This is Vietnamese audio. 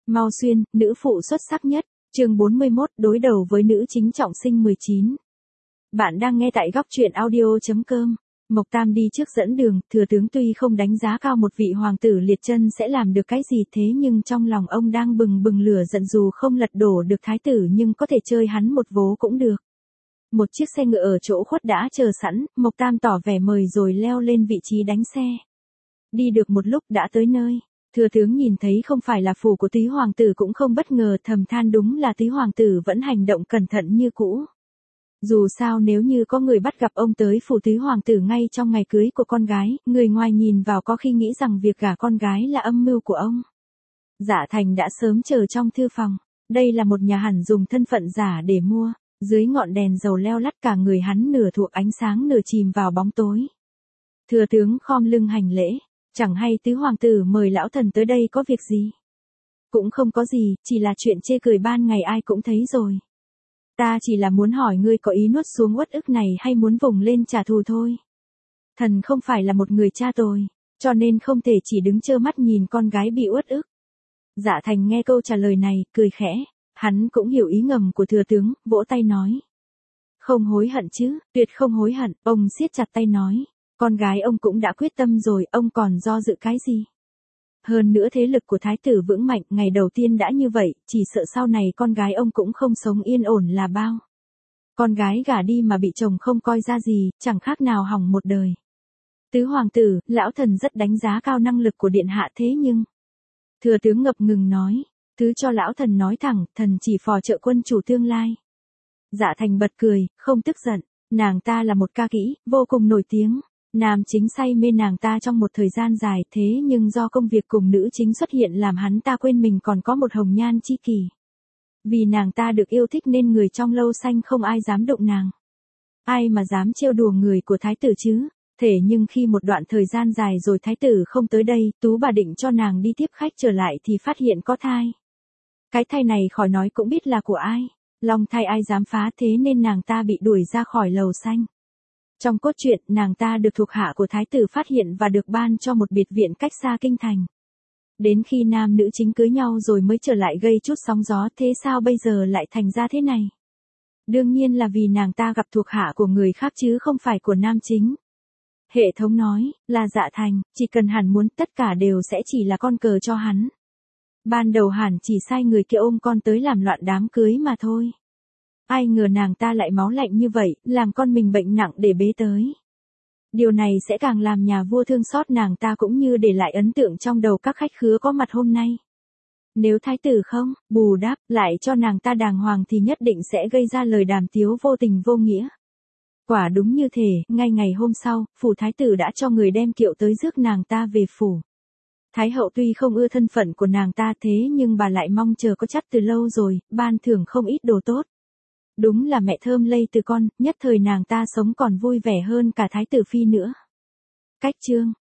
Mao Xuyên, nữ phụ xuất sắc nhất, chương 41, đối đầu với nữ chính trọng sinh 19. Bạn đang nghe tại góc truyện audio.com. Mộc Tam đi trước dẫn đường, thừa tướng tuy không đánh giá cao một vị hoàng tử liệt chân sẽ làm được cái gì thế nhưng trong lòng ông đang bừng bừng lửa giận dù không lật đổ được thái tử nhưng có thể chơi hắn một vố cũng được. Một chiếc xe ngựa ở chỗ khuất đã chờ sẵn, Mộc Tam tỏ vẻ mời rồi leo lên vị trí đánh xe. Đi được một lúc đã tới nơi. Thừa tướng nhìn thấy không phải là phủ của Tý hoàng tử cũng không bất ngờ thầm than đúng là Tý hoàng tử vẫn hành động cẩn thận như cũ. Dù sao nếu như có người bắt gặp ông tới phủ Tý hoàng tử ngay trong ngày cưới của con gái, người ngoài nhìn vào có khi nghĩ rằng việc gả con gái là âm mưu của ông. Dạ Thành đã sớm chờ trong thư phòng. Đây là một nhà hẳn dùng thân phận giả để mua. Dưới ngọn đèn dầu leo lắt cả người hắn nửa thuộc ánh sáng nửa chìm vào bóng tối. Thừa tướng khom lưng hành lễ. Chẳng hay Tứ hoàng tử mời lão thần tới đây có việc gì? Cũng không có gì, chỉ là chuyện chê cười ban ngày ai cũng thấy rồi. Ta chỉ là muốn hỏi ngươi có ý nuốt xuống uất ức này hay muốn vùng lên trả thù thôi. Thần không phải là một người cha tồi, cho nên không thể chỉ đứng trơ mắt nhìn con gái bị uất ức. Dạ Thành nghe câu trả lời này, cười khẽ, hắn cũng hiểu ý ngầm của thừa tướng, vỗ tay nói. Không hối hận chứ, tuyệt không hối hận, ông siết chặt tay nói. Con gái ông cũng đã quyết tâm rồi, ông còn do dự cái gì? Hơn nữa thế lực của thái tử vững mạnh, ngày đầu tiên đã như vậy, chỉ sợ sau này con gái ông cũng không sống yên ổn là bao. Con gái gả đi mà bị chồng không coi ra gì, chẳng khác nào hỏng một đời. Tứ hoàng tử, lão thần rất đánh giá cao năng lực của điện hạ thế nhưng... Thừa tướng ngập ngừng nói, thứ cho lão thần nói thẳng, thần chỉ phò trợ quân chủ tương lai. Dạ Thành bật cười, không tức giận, nàng ta là một ca kỹ, vô cùng nổi tiếng. Nam chính say mê nàng ta trong một thời gian dài thế nhưng do công việc cùng nữ chính xuất hiện làm hắn ta quên mình còn có một hồng nhan chi kỷ. Vì nàng ta được yêu thích nên người trong lâu xanh không ai dám động nàng. Ai mà dám trêu đùa người của thái tử chứ? Thế nhưng khi một đoạn thời gian dài rồi thái tử không tới đây, Tú bà định cho nàng đi tiếp khách trở lại thì phát hiện có thai. Cái thai này khỏi nói cũng biết là của ai. Long thai ai dám phá thế nên nàng ta bị đuổi ra khỏi lầu xanh. Trong cốt truyện, nàng ta được thuộc hạ của thái tử phát hiện và được ban cho một biệt viện cách xa kinh thành. Đến khi nam nữ chính cưới nhau rồi mới trở lại gây chút sóng gió, thế sao bây giờ lại thành ra thế này? Đương nhiên là vì nàng ta gặp thuộc hạ của người khác chứ không phải của nam chính. Hệ thống nói, là Dạ Thành, chỉ cần hắn muốn tất cả đều sẽ chỉ là con cờ cho hắn. Ban đầu hắn chỉ sai người kia ôm con tới làm loạn đám cưới mà thôi. Ai ngờ nàng ta lại máu lạnh như vậy, làm con mình bệnh nặng để bế tới. Điều này sẽ càng làm nhà vua thương xót nàng ta cũng như để lại ấn tượng trong đầu các khách khứa có mặt hôm nay. Nếu thái tử không, bù đắp, lại cho nàng ta đàng hoàng thì nhất định sẽ gây ra lời đàm tiếu vô tình vô nghĩa. Quả đúng như thế, ngay ngày hôm sau, phủ thái tử đã cho người đem kiệu tới rước nàng ta về phủ. Thái hậu tuy không ưa thân phận của nàng ta thế nhưng bà lại mong chờ có chắc từ lâu rồi, ban thưởng không ít đồ tốt. Đúng là mẹ thơm lây từ con, nhất thời nàng ta sống còn vui vẻ hơn cả thái tử phi nữa. Cách chương,